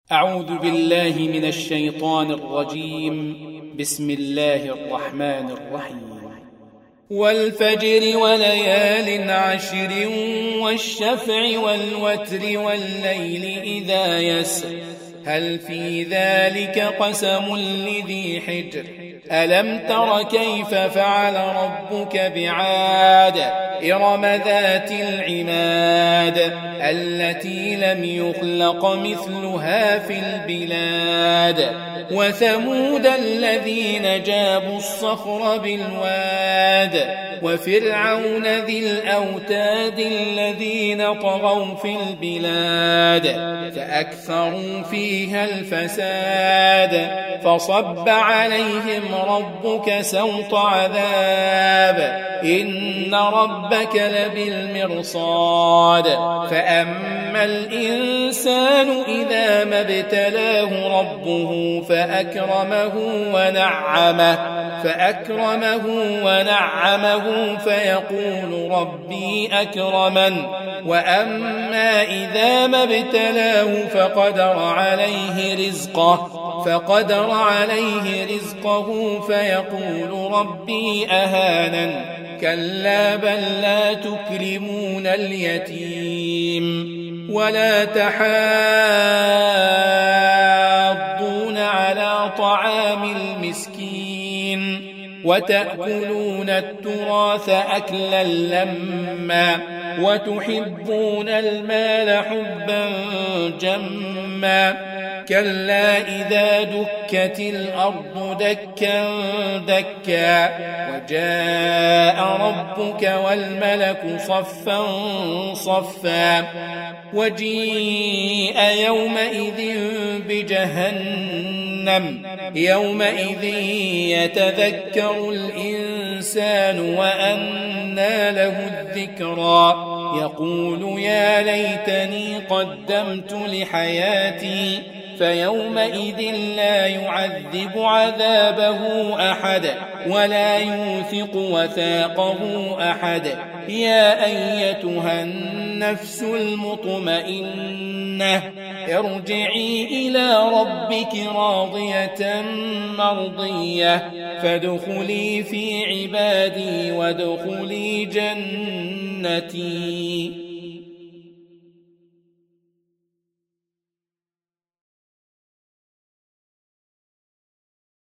أعوذ بالله من الشيطان الرجيم. بسم الله الرحمن الرحيم. والفجر وليال عشر والشفع والوتر والليل إذا يسر هل في ذلك قسم لذي حجر ألم تر كيف فعل ربك بعاد إرم ذات العماد التي لم يخلق مثلها في البلاد وثمود الذين جابوا الصخر بالواد وفرعون ذي الأوتاد الذين طغوا في البلاد فأكثروا فيها الفساد فصب عليهم ربك سوط عذاب إن ربك لبالمرصاد فأما الإنسان إذا ما ابتلاه ربه فأكرمه ونعمه فيقول ربي أكرمن وأما إذا ما ابتلاه فقدر عليه رزقه فيقول ربي أهانن كلا بل لا تكرمون اليتيم ولا تحاضون على طعام المسكين وتأكلون التراث أكلا لما وتحبون المال حبا جما كلا إذا دكت الأرض دكا دكا وجاء ربك والملك صفا صفا وجيء يومئذ بجهنم يومئذ يتذكر الإنسان وأنى له الذكرى يقول يا ليتني قدمت لحياتي فيومئذ اللا يعذب عذابه أحد ولا يوثق وثاقه أحد يا أيتها النفس المطمئنة ارجعي إلى ربك راضية مرضية فادخلي في عبادي وادخلي جنتي.